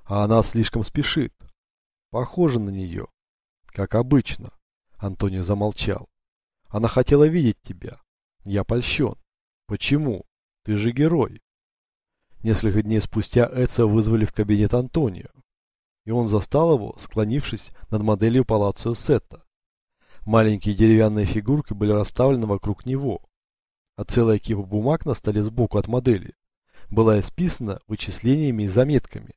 А она слишком спешит. Похоже на нее. Как обычно. Антонио замолчал. Она хотела видеть тебя. Я польщен. Почему? Ты же герой. Несколько дней спустя Эцио вызвали в кабинет Антонио. И он застал его, склонившись над моделью Палацио Сетта. Маленькие деревянные фигурки были расставлены вокруг него, а целая кипа бумаг на столе сбоку от модели была исписана вычислениями и заметками.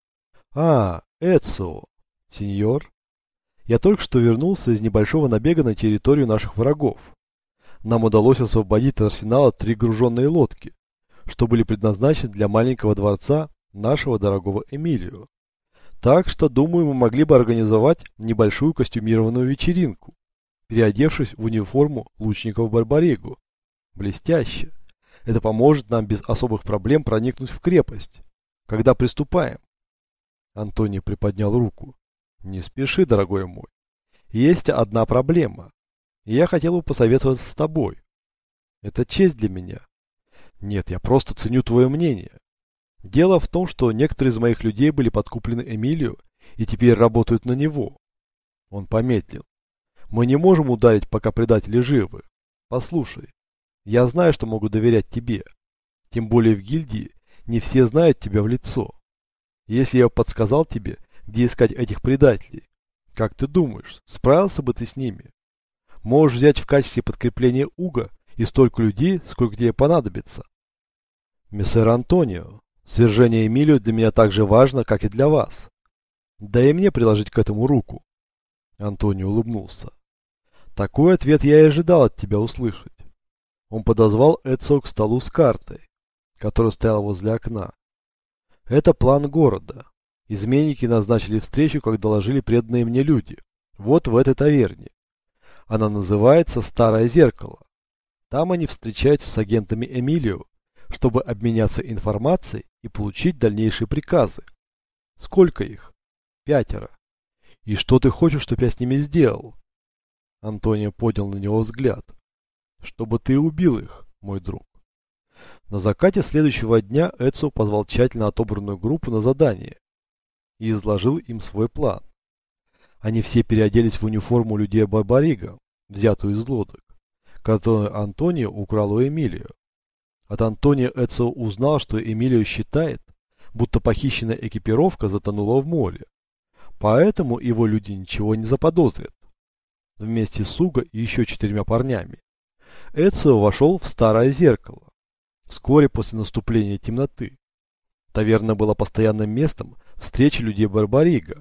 «А, Эцио, сеньор, я только что вернулся из небольшого набега на территорию наших врагов. Нам удалось освободить от арсенала 3 груженные лодки, что были предназначены для маленького дворца нашего дорогого Эмилио. Так что, думаю, мы могли бы организовать небольшую костюмированную вечеринку, переодевшись в униформу лучников Барбаригу. Блестяще. Это поможет нам без особых проблем проникнуть в крепость. Когда приступаем?» Антоний приподнял руку. «Не спеши, дорогой мой. Есть одна проблема. И я хотел бы посоветоваться с тобой. Это честь для меня. Нет, я просто ценю твое мнение. Дело в том, что некоторые из моих людей были подкуплены Эмилио и теперь работают на него». Он помедлил. «Мы не можем ударить, пока предатели живы. Послушай, я знаю, что могу доверять тебе. Тем более в гильдии не все знают тебя в лицо. Если я подсказал тебе, где искать этих предателей, как ты думаешь, справился бы ты с ними? Можешь взять в качестве подкрепления Уго и столько людей, сколько тебе понадобится». «Мессер Антонио, свержение Эмилио для меня так же важно, как и для вас. Да и мне приложить к этому руку». Антонио улыбнулся. «Такой ответ я и ожидал от тебя услышать». Он подозвал Эцио к столу с картой, которая стояла возле окна. «Это план города. Изменники назначили встречу, как доложили преданные мне люди. Вот в этой таверне. Она называется «Старое зеркало». Там они встречаются с агентами Эмилио, чтобы обменяться информацией и получить дальнейшие приказы. Сколько их? 5. И что ты хочешь, чтобы я с ними сделал?» Антонио поднял на него взгляд. «Чтобы ты убил их, мой друг». На закате следующего дня Эцио позвал тщательно отобранную группу на задание и изложил им свой план. Они все переоделись в униформу людей Барбарига, взятую из лодок, которую Антонио украл у Эмилио. От Антонио Эцио узнал, что Эмилио считает, будто похищенная экипировка затонула в море, поэтому его люди ничего не заподозрят. Вместе с Уго и еще 4 парнями Эцио вошел в старое зеркало вскоре после наступления темноты. Таверна была постоянным местом встречи людей Барбарига.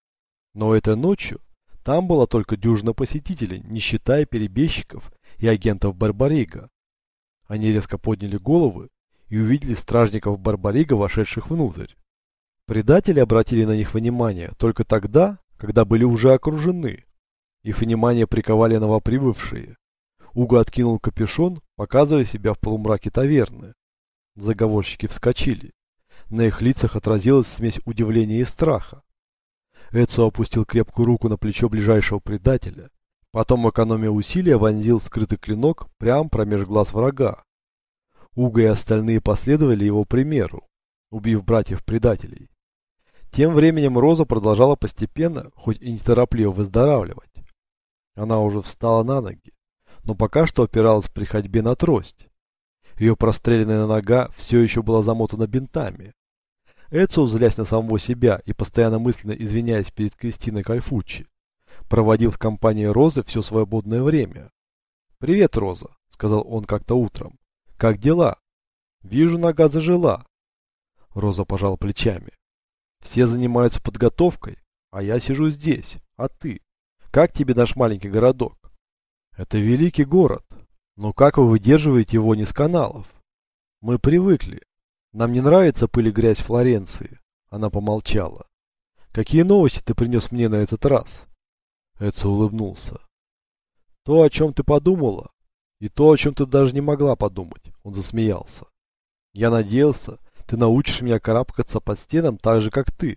Но этой ночью там была только дюжина посетителей, не считая перебежчиков и агентов Барбарига. Они резко подняли головы и увидели стражников Барбарига, вошедших внутрь. Предатели обратили на них внимание только тогда, когда были уже окружены. Их внимание приковали новоприбывшие. Уго откинул капюшон, показывая себя в полумраке таверны. Заговорщики вскочили. На их лицах отразилась смесь удивления и страха. Эцио опустил крепкую руку на плечо ближайшего предателя. Потом, экономя усилия, вонзил скрытый клинок прямо промеж глаз врага. Уго и остальные последовали его примеру, убив братьев-предателей. Тем временем Роза продолжала постепенно, хоть и неторопливо, выздоравливать. Она уже встала на ноги, но пока что опиралась при ходьбе на трость. Ее простреленная нога все еще была замотана бинтами. Эцио, злясь на самого себя и постоянно мысленно извиняясь перед Кристиной Кальфуччи, проводил в компании Розы все свободное время. «Привет, Роза», — сказал он как-то утром. «Как дела? Вижу, нога зажила». Роза пожала плечами. «Все занимаются подготовкой, а я сижу здесь. А ты? Как тебе наш маленький городок?» «Это великий город. Но как вы выдерживаете его не с каналов?» «Мы привыкли. Нам не нравится пыль и грязь Флоренции». Она помолчала. «Какие новости ты принес мне на этот раз?» Эцио улыбнулся. «То, о чем ты подумала, и то, о чем ты даже не могла подумать». Он засмеялся. «Я надеялся, ты научишь меня карабкаться по стенам так же, как ты».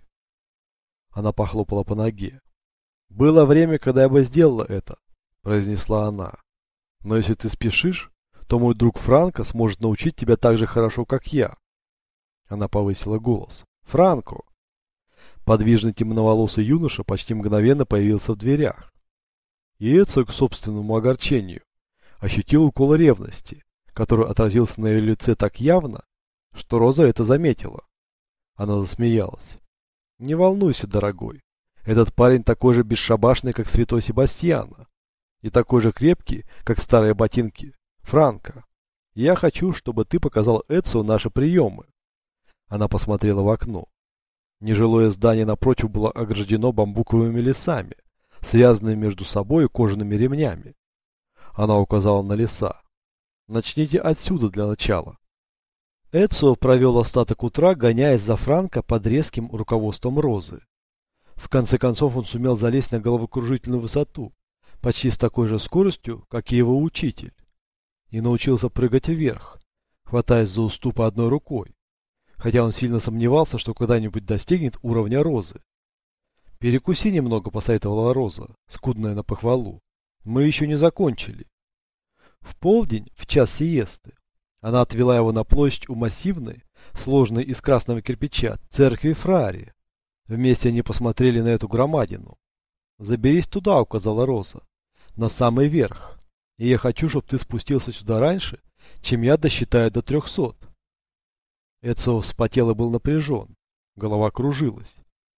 Она похлопала по ноге. «Было время, когда я бы сделала это», произнесла она. «Но если ты спешишь, то мой друг Франко сможет научить тебя так же хорошо, как я». Она повысила голос. «Франко!» Подвижный темноволосый юноша почти мгновенно появился в дверях. И Эцио, к собственному огорчению, ощутил укол ревности, который отразился на ее лице так явно, что Роза это заметила. Она засмеялась. «Не волнуйся, дорогой. Этот парень такой же бесшабашный, как святой Себастьяна, и такой же крепкий, как старые ботинки Франко. Я хочу, чтобы ты показал Эцио наши приемы». Она посмотрела в окно. Нежилое здание напротив было ограждено бамбуковыми лесами, связанными между собой кожаными ремнями. Она указала на леса. «Начните отсюда для начала». Эцио провел остаток утра, гоняясь за Франко под резким руководством Розы. В конце концов он сумел залезть на головокружительную высоту, почти с такой же скоростью, как и его учитель, и научился прыгать вверх, хватаясь за уступы одной рукой, хотя он сильно сомневался, что когда-нибудь достигнет уровня Розы. «Перекуси немного», — посоветовала Роза, скудная на похвалу. «Мы еще не закончили». В полдень, в час сиесты, она отвела его на площадь у массивной, сложной из красного кирпича, церкви Фрари. Вместе они посмотрели на эту громадину. «Заберись туда», — указала Роза, — «на самый верх. И я хочу, чтобы ты спустился сюда раньше, чем я досчитаю до 300». Эцио вспотел и был напряжен. Голова кружилась.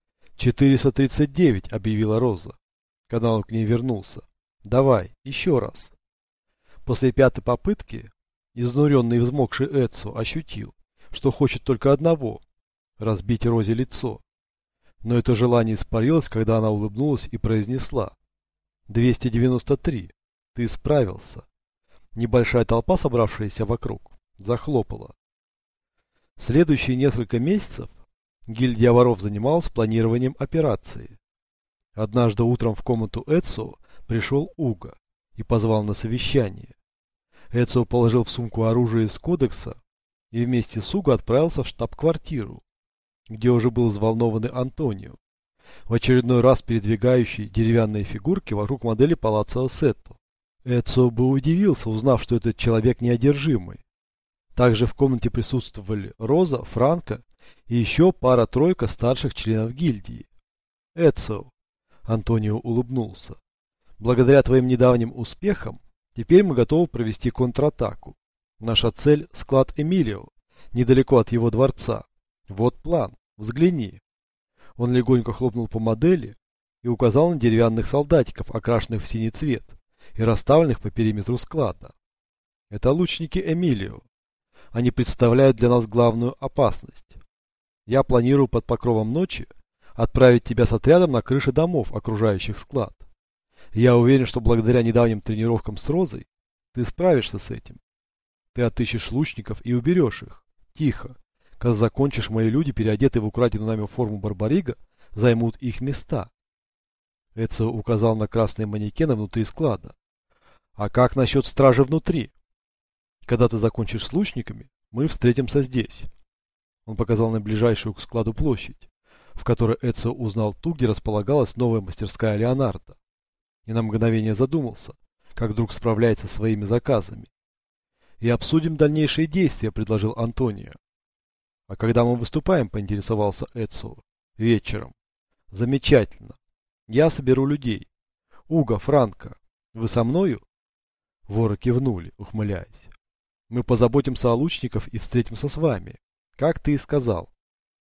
439, объявила Роза, когда он к ней вернулся. «Давай, еще раз». После пятой попытки изнуренный и взмокший Эцио ощутил, что хочет только одного – разбить Розе лицо. Но это желание испарилось, когда она улыбнулась и произнесла: «293. Ты справился». Небольшая толпа, собравшаяся вокруг, захлопала. Следующие несколько месяцев гильдия воров занималась планированием операции. Однажды утром в комнату Эцио пришел Уго и позвал на совещание. Эцио положил в сумку оружие из кодекса и вместе с Уго отправился в штаб-квартиру, где уже был взволнованный Антонио, в очередной раз передвигающий деревянные фигурки вокруг модели Палаццо Ассетто. Эцио бы удивился, узнав, что этот человек неодержимый. Также в комнате присутствовали Роза, Франко и еще пара-тройка старших членов гильдии. «Эцио», — Антонио улыбнулся, — «благодаря твоим недавним успехам теперь мы готовы провести контратаку. Наша цель — склад Эмилио, недалеко от его дворца. Вот план, взгляни». Он легонько хлопнул по модели и указал на деревянных солдатиков, окрашенных в синий цвет и расставленных по периметру склада. «Это лучники Эмилио. Они представляют для нас главную опасность. Я планирую под покровом ночи отправить тебя с отрядом на крыши домов, окружающих склад. Я уверен, что благодаря недавним тренировкам с Розой ты справишься с этим. Ты отыщешь лучников и уберешь их. Тихо. Когда закончишь, мои люди, переодетые в украденную нами форму Барбарига, займут их места». Эцио указал на красные манекены внутри склада. «А как насчет стражи внутри? Когда ты закончишь с лучниками, мы встретимся здесь». Он показал на ближайшую к складу площадь, в которой Эцио узнал ту, где располагалась новая мастерская Леонардо. И на мгновение задумался, как друг справляется со своими заказами. «И обсудим дальнейшие действия», — предложил Антонио. «А когда мы выступаем?» — поинтересовался Эцио. «Вечером». «Замечательно. Я соберу людей. Уго, Франко, вы со мною?» Воры кивнули, ухмыляясь. «Мы позаботимся о лучниках и встретимся с вами, как ты и сказал.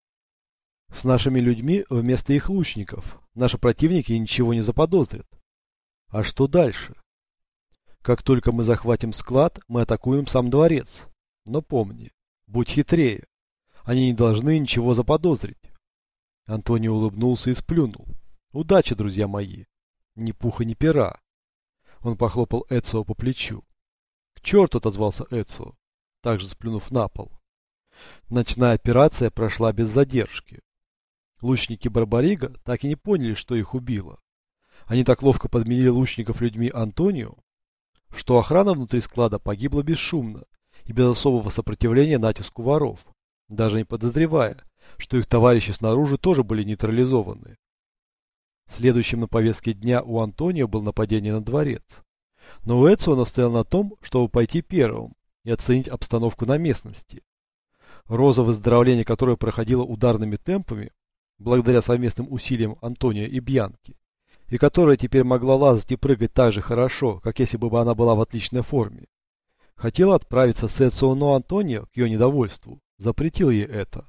С нашими людьми вместо их лучников. Наши противники ничего не заподозрят. А что дальше? Как только мы захватим склад, мы атакуем сам дворец. Но помни, будь хитрее. Они не должны ничего заподозрить». Антонио улыбнулся и сплюнул. «Удачи, друзья мои. Ни пуха, ни пера». Он похлопал Эцио по плечу. «К черту!» — отозвался Эцио, также сплюнув на пол. Ночная операция прошла без задержки. Лучники Барбарига так и не поняли, что их убило. Они так ловко подменили лучников людьми Антонио, что охрана внутри склада погибла бесшумно и без особого сопротивления натиску воров, даже не подозревая, что их товарищи снаружи тоже были нейтрализованы. Следующим на повестке дня у Антонио было нападение на дворец. Но Эцио настоял на том, чтобы пойти первым и оценить обстановку на местности. Роза, выздоровление которой проходило ударными темпами, благодаря совместным усилиям Антонио и Бьянки, и которая теперь могла лазать и прыгать так же хорошо, как если бы она была в отличной форме, хотела отправиться с Эцио, но Антонио, к ее недовольству, запретил ей это.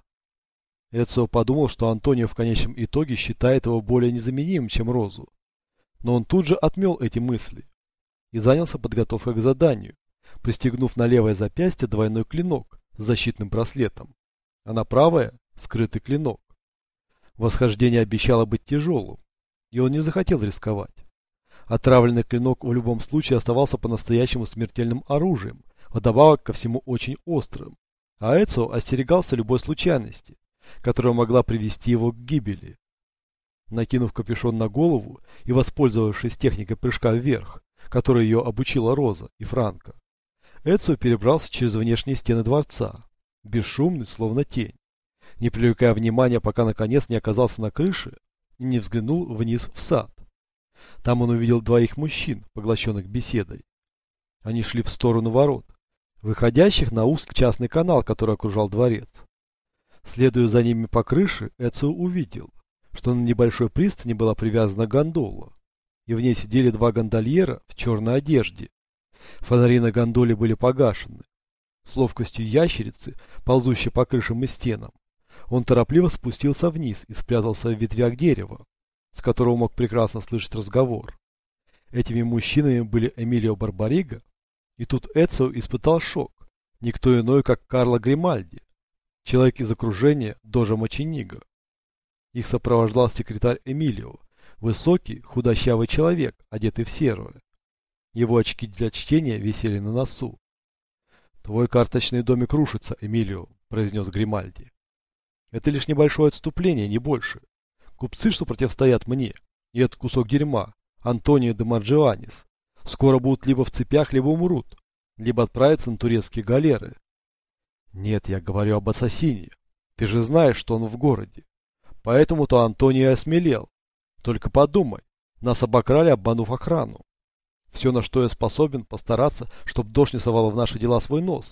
Эцио подумал, что Антонио в конечном итоге считает его более незаменимым, чем Розу. Но он тут же отмел эти мысли и занялся подготовкой к заданию, пристегнув на левое запястье двойной клинок с защитным браслетом, а на правое – скрытый клинок. Восхождение обещало быть тяжелым, и он не захотел рисковать. Отравленный клинок в любом случае оставался по-настоящему смертельным оружием, вдобавок ко всему очень острым, а Эцио остерегался любой случайности, которая могла привести его к гибели. Накинув капюшон на голову и воспользовавшись техникой прыжка вверх, которой ее обучила Роза и Франко, Эцио перебрался через внешние стены дворца, бесшумный, словно тень, не привлекая внимания, пока наконец не оказался на крыше и не взглянул вниз в сад. Там он увидел двоих мужчин, поглощенных беседой. Они шли в сторону ворот, выходящих на узкий частный канал, который окружал дворец. Следуя за ними по крыше, Эцио увидел, что на небольшой пристани была привязана гондола, и в ней сидели два гондольера в черной одежде. Фонари на гондоле были погашены. С ловкостью ящерицы, ползущей по крышам и стенам, он торопливо спустился вниз и спрятался в ветвях дерева, с которого мог прекрасно слышать разговор. Этими мужчинами были Эмилио Барбарига, и тут Эцио испытал шок, никто иной, как Карло Гримальди, человек из окружения Дожа Мочениго. Их сопровождал секретарь Эмилио, высокий, худощавый человек, одетый в серое. Его очки для чтения висели на носу. «Твой карточный домик рушится, Эмилио», — произнес Гримальди. «Это лишь небольшое отступление, не больше. Купцы, что противостоят мне, и этот кусок дерьма, Антонио де Марджианис, скоро будут либо в цепях, либо умрут, либо отправятся на турецкие галеры». «Нет, я говорю об ассасине. Ты же знаешь, что он в городе. Поэтому-то Антонио осмелел. Только подумай, нас обокрали, обманув охрану. Все, на что я способен, постараться, чтобы дождь не совал в наши дела свой нос».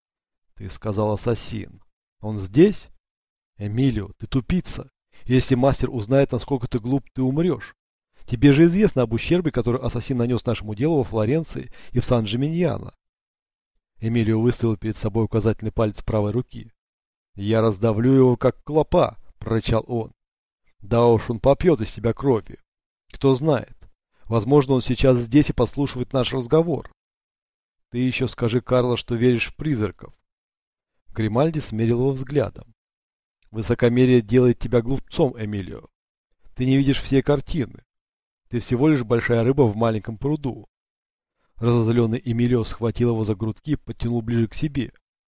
«Ты сказал ассасин. Он здесь?» «Эмилио, ты тупица. Если мастер узнает, насколько ты глуп, ты умрешь. Тебе же известно об ущербе, который ассасин нанес нашему делу во Флоренции и в Сан-Джиминьяно». Эмилио выставил перед собой указательный палец правой руки. «Я раздавлю его, как клопа», — прорычал он. «Да уж, он попьет из тебя крови. Кто знает. Возможно, он сейчас здесь и послушивает наш разговор. Ты еще скажи, Карло, что веришь в призраков». Гримальди смерил его взглядом. «Высокомерие делает тебя глупцом, Эмилио. Ты не видишь всей картины. Ты всего лишь большая рыба в маленьком пруду». Разозленный Эмилио схватил его за грудки и подтянул ближе к себе.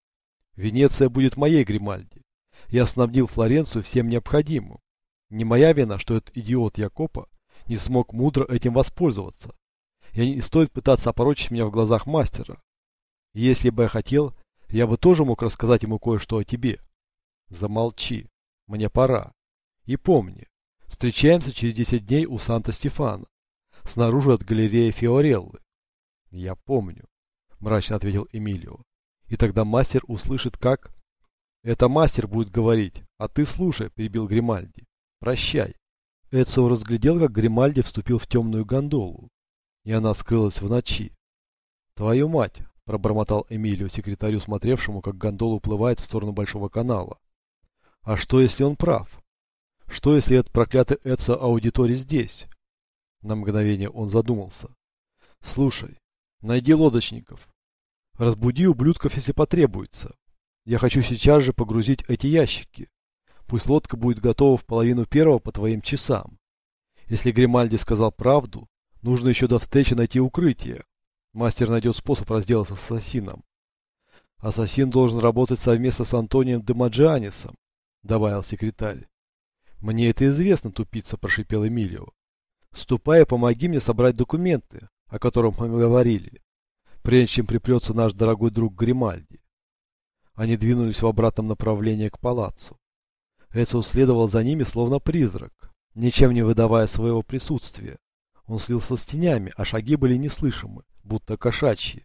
«Венеция будет моей, Гримальди. Я снабдил Флоренцию всем необходимым. Не моя вина, что этот идиот Якопо не смог мудро этим воспользоваться. И не стоит пытаться опорочить меня в глазах мастера. И если бы я хотел, я бы тоже мог рассказать ему кое-что о тебе». «Замолчи. Мне пора. И помни, встречаемся через 10 дней у Санта-Стефана, снаружи от галереи Фиореллы». «Я помню», — мрачно ответил Эмилио. «И тогда мастер услышит, как...» «Это мастер будет говорить, а ты слушай», — перебил Гримальди. «Прощай». Эцио разглядел, как Гримальди вступил в темную гондолу, и она скрылась в ночи. «Твою мать!» — пробормотал Эмилио секретарю, смотревшему, как гондола уплывает в сторону Большого канала. «А что, если он прав? Что, если этот проклятый Эцио Аудиторий здесь?» На мгновение он задумался. «Слушай, найди лодочников. Разбуди ублюдков, если потребуется. Я хочу сейчас же погрузить эти ящики. Пусть лодка будет готова в половину первого по твоим часам. Если Гримальди сказал правду, нужно еще до встречи найти укрытие. Мастер найдет способ разделаться с ассасином. Ассасин должен работать совместно с Антонием де Маджианисом», — добавил секретарь. «Мне это известно, тупица», — прошипел Эмилио. «Ступай и помоги мне собрать документы, о которых мы говорили, прежде чем припрется наш дорогой друг Гримальди». Они двинулись в обратном направлении к палаццо. Эцио следовал за ними, словно призрак, ничем не выдавая своего присутствия. Он слился с тенями, а шаги были неслышимы, будто кошачьи.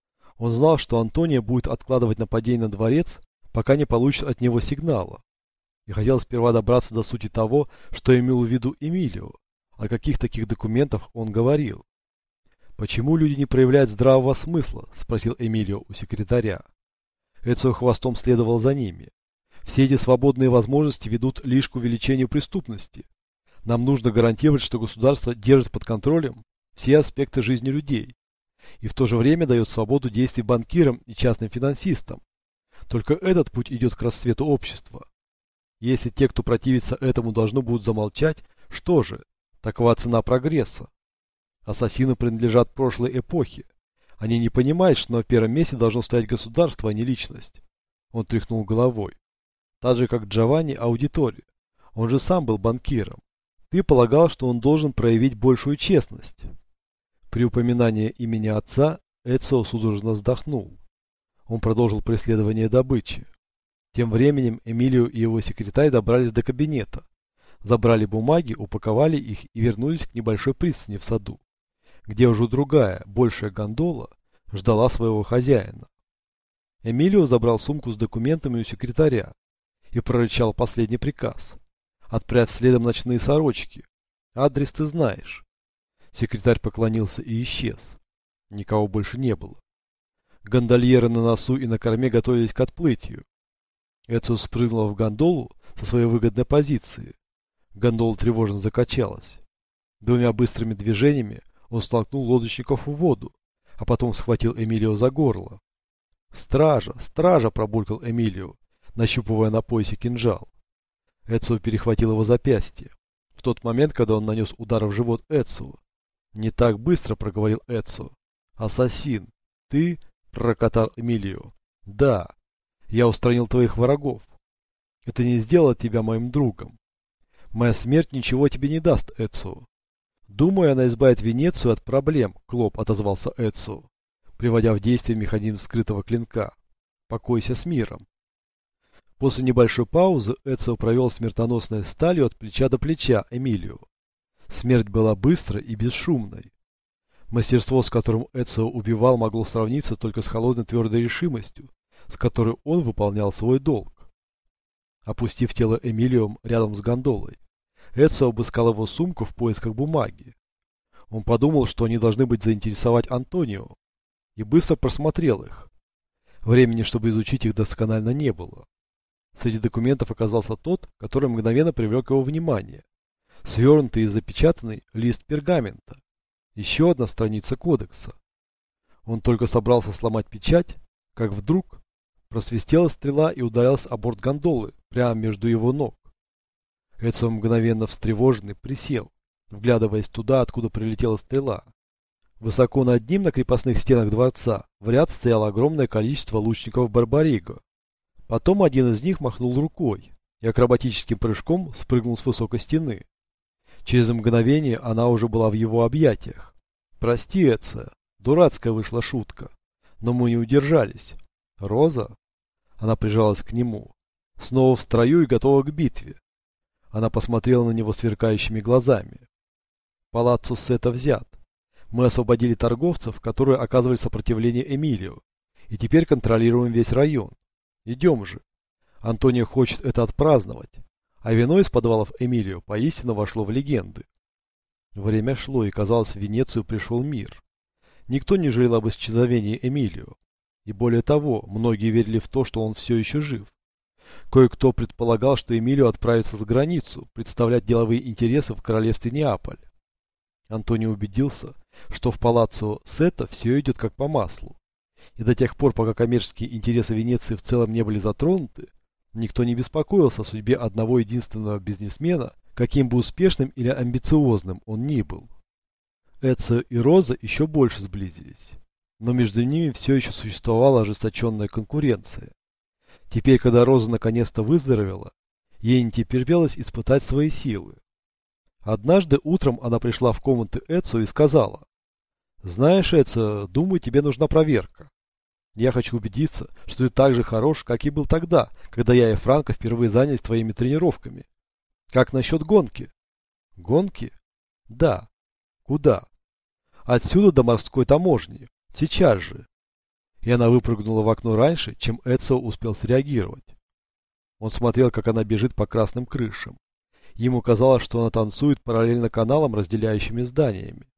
Он знал, что Антонио будет откладывать нападение на дворец, пока не получит от него сигнала. и хотел сперва добраться до сути того, что имел в виду Эмилио, о каких таких документах он говорил. «Почему люди не проявляют здравого смысла?» – спросил Эмилио у секретаря. Эцио хвостом следовал за ними. «Все эти свободные возможности ведут лишь к увеличению преступности. Нам нужно гарантировать, что государство держит под контролем все аспекты жизни людей и в то же время дает свободу действий банкирам и частным финансистам. Только этот путь идет к расцвету общества. Если те, кто противится этому, должны будут замолчать, что же, такова цена прогресса. Ассасины принадлежат прошлой эпохе. Они не понимают, что на первом месте должно стоять государство, а не личность». Он тряхнул головой. «Так же, как Джованни Аудитори. Он же сам был банкиром. Ты полагал, что он должен проявить большую честность». При упоминании имени отца Эцио судорожно вздохнул. Он продолжил преследование добычи. Тем временем Эмилио и его секретарь добрались до кабинета, забрали бумаги, упаковали их и вернулись к небольшой пристани в саду, где уже другая, большая гондола ждала своего хозяина. Эмилио забрал сумку с документами у секретаря и прорычал последний приказ. «Отправь следом ночные сорочки. Адрес ты знаешь». Секретарь поклонился и исчез. Никого больше не было. Гондольеры на носу и на корме готовились к отплытию. Эцио спрыгнула в гондолу со своей выгодной позиции. Гондола тревожно закачалась. Двумя быстрыми движениями он столкнул лодочников в воду, а потом схватил Эмилио за горло. «Стража! Стража!» – пробулькал Эмилио, нащупывая на поясе кинжал. Эцио перехватил его запястье. В тот момент, когда он нанес удар в живот Эцио. «Не так быстро», – проговорил Эцио. «Ассасин! Ты?» – пророкотал Эмилио. «Да. Я устранил твоих врагов. Это не сделало тебя моим другом. Моя смерть ничего тебе не даст, Эцио». «Думаю, она избавит Венецию от проблем», – Клоп отозвался Эцио, приводя в действие механизм скрытого клинка. «Покойся с миром». После небольшой паузы Эцио провел смертоносной сталью от плеча до плеча Эмилио. Смерть была быстрой и бесшумной. Мастерство, с которым Эцио убивал, могло сравниться только с холодной твердой решимостью, с которой он выполнял свой долг. Опустив тело Эмилио рядом с гондолой, Эцио обыскал его сумку в поисках бумаги. Он подумал, что они должны быть заинтересовать Антонио, и быстро просмотрел их. Времени, чтобы изучить их досконально, не было. Среди документов оказался тот, который мгновенно привлек его внимание. Свернутый и запечатанный лист пергамента. Еще одна страница кодекса. Он только собрался сломать печать, как вдруг просвистела стрела и ударилась о борт гондолы прямо между его ног. Эцио, мгновенно встревоженный, присел, вглядываясь туда, откуда прилетела стрела. Высоко над ним на крепостных стенах дворца в ряд стояло огромное количество лучников Барбариго. Потом один из них махнул рукой и акробатическим прыжком спрыгнул с высокой стены. Через мгновение она уже была в его объятиях. «Прости, Эцио, дурацкая вышла шутка, но мы не удержались. Роза?» Она прижалась к нему. «Снова в строю и готова к битве». Она посмотрела на него сверкающими глазами. «Палаццо Сета взят. Мы освободили торговцев, которые оказывали сопротивление Эмилио, и теперь контролируем весь район. Идем же. Антонио хочет это отпраздновать, а вино из подвалов Эмилио поистине вошло в легенды». Время шло, и, казалось, в Венецию пришел мир. Никто не жалел об исчезновении Эмилио. И более того, многие верили в то, что он все еще жив. Кое-кто предполагал, что Эмилио отправится за границу, представлять деловые интересы в королевстве Неаполь. Антонио убедился, что в палаццо Сета все идет как по маслу. И до тех пор, пока коммерческие интересы Венеции в целом не были затронуты, никто не беспокоился о судьбе одного единственного бизнесмена, каким бы успешным или амбициозным он ни был. Эцио и Роза еще больше сблизились, но между ними все еще существовала ожесточенная конкуренция. Теперь, когда Роза наконец-то выздоровела, ей не терпелось испытать свои силы. Однажды утром она пришла в комнаты Эцио и сказала: «Знаешь, Эцио, думаю, тебе нужна проверка. Я хочу убедиться, что ты так же хорош, как и был тогда, когда я и Франко впервые занялись твоими тренировками. Как насчет гонки?» «Гонки? Да. Куда?» «Отсюда до морской таможни. Сейчас же». И она выпрыгнула в окно раньше, чем Эцио успел среагировать. Он смотрел, как она бежит по красным крышам. Ему казалось, что она танцует параллельно каналам, разделяющими зданиями.